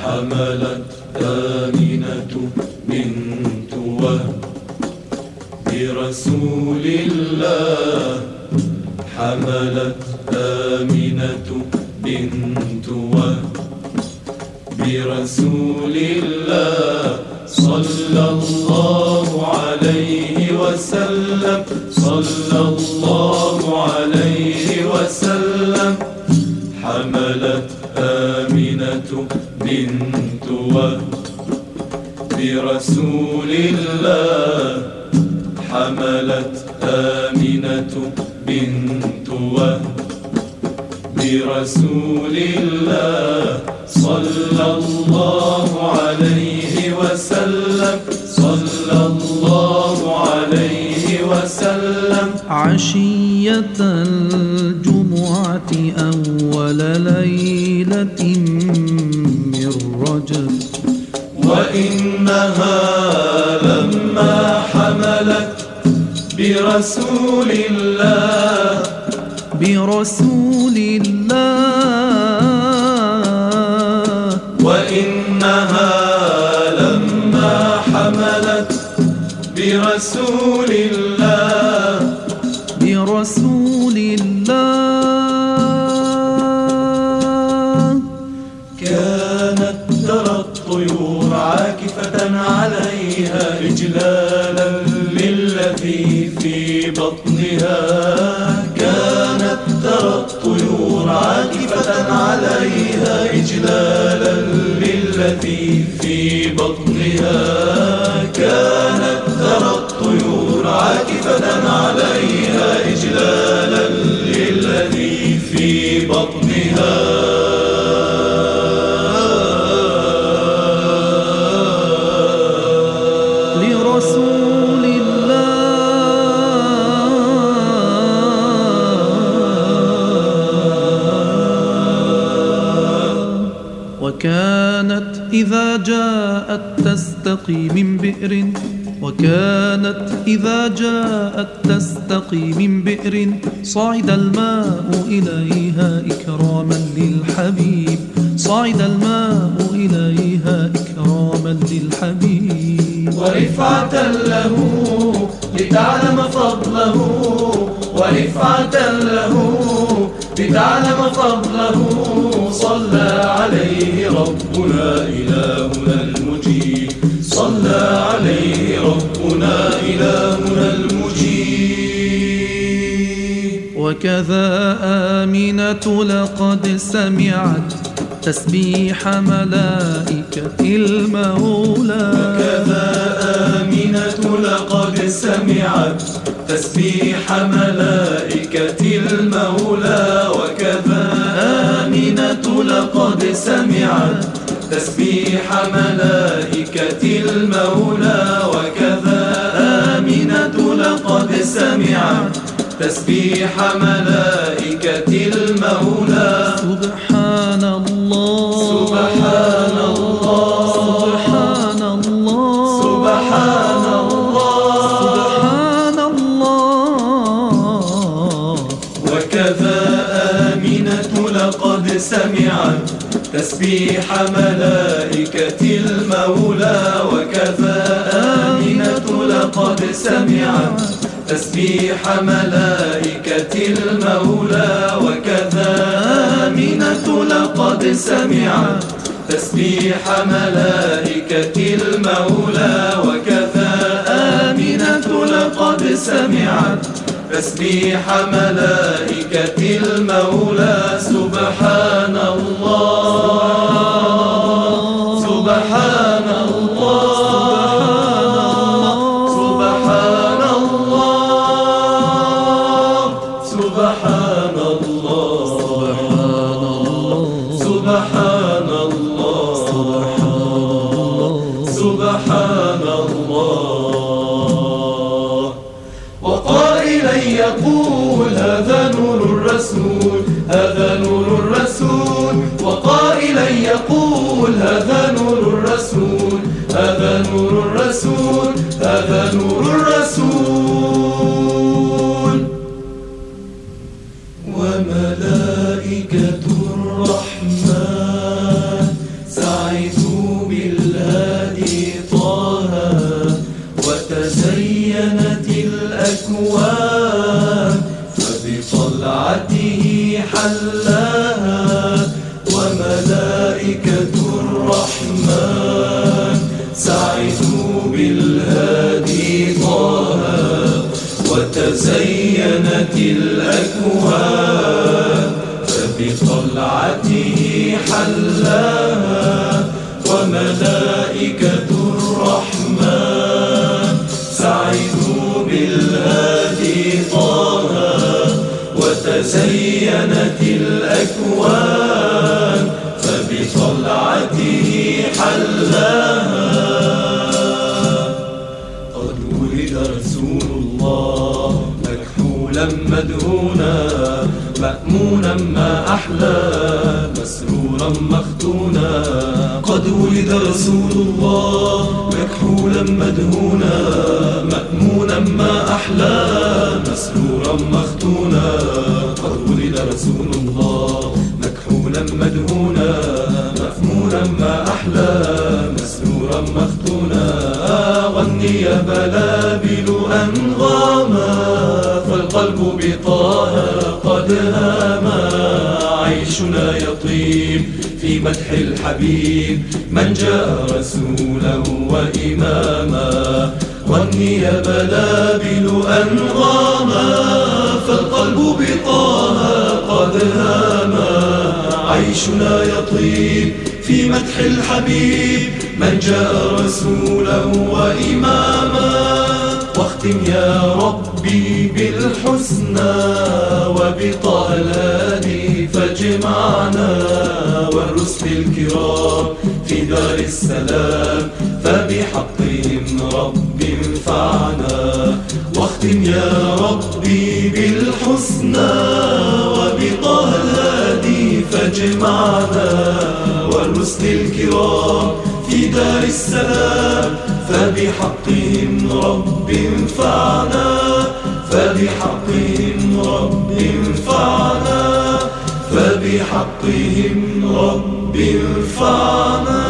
حملت آمنة بنت وهب برسول الله. حملت آمنة بنت وهب برسول الله صلى الله عليه وسلم، صلى الله عليه وسلم. حملت آمنة بنت وهب برسول الله. حملت آمنة بنت وهب برسول الله صلى الله عليه وسلم، صلى الله عليه وسلم. عشية الجمعة أول ليلة من رجب، وإنها لما حملت برسول الله، برسول الله. وإنها لما حملت برسول الله، برسول الله. كانت ترى الطيور عاكفة عليها إجلالا للذي في بطنها. كانت ترى الطيور عاكفة عليها إجلالا للذي في بطنها. كانت ترى الطيور عاكفة عليها إجلالا للذي في بطنها. لرسول الله. وكانت إذا جاءت تستقي من بئر، وكانت إذا جاءت تستقي من بئر صعد الماء إليها إكراما للحبيب، صعد الماء إليها إكراما للحبيب. ورفعة له لتعلم فضله، ورفعة له لتعلم فضله. صلى عليه ربنا إلهنا المجيب، صلى عليه ربنا إلهنا المجيب. وكذا آمنة لقد سمعت تسبيح ملائكة المولى، وكذا آمنة لقد سمعت تسبيح ملائكة المولى. وكذا آمنة لقد سمعت تسبيح ملائكة المولى. وكذا آمنة لقد سمعت تسبيح ملائكة المولى. سبحان الله، سبحان الله، سبحان الله، سبحان الله، سبحان الله. وكذا آمنة لقد سمعت تسبيح ملائكة المولى. وكذا آمنة لقد سمعت تسبيح ملائكة المولى. وكذا آمنة لقد سمعت تسبيح ملائكة المولى. وكذا آمنة لقد سمعت تسبيح ملائكة المولى. سبحان الله، سبحان الله، سبحان الله، سبحان الله، سبحان الله، سبحان الله. وقائلا يقول هذا نور الرسول، هذا نور الرسول. وقائلا يقول هذا نور الرسول، هذا نور الرسول، هذا نور الرسول. وملائكة الرحمن سعيد سعدوا بالهادي طه وتزينت الأكوان فبطلعته حلاها وملائكة الرحمن. سعدوا بالهادي طه وتزينت الأكوان فبطلعته حلاها وملائكة الرحمن. سعدوا بالهادي طه وتزينت الأكوان فبطلعته حلاها. قد ولد رسول الله مكحولا مدهونا مأمونا ما أحلى مسرورا مختونا. قد ولد رسول الله مكحولا مدهونا مأمونا ما أحلى مسرورا مختونا. قد ولد رسول الله مكحولا مدهونا مأمونا ما أحلى مسرورا مختونا. غني يا بلابل أنغاما فالقلب بطه قد هاما. عيشنا يطيب في مدح الحبيب من جاء رسولا وإماما. غني يا بلابل أنغاما فالقلب بطه قد هاما. عيشنا يطيب في مدح الحبيب من جاء رسولا وإماما. واختم يا ربي بالحسنى وبطه الهادي فاجمعنا والرسل الكرام في دار السلام فبحقهم رب انفعنا. واختم يا ربي بالحسنى وبطه الهادي فاجمعنا والرسل الكرام في دار السلام فبحقهم رب انفعنا. فبحقهم رب انفعنا. فبحقهم رب انفعنا.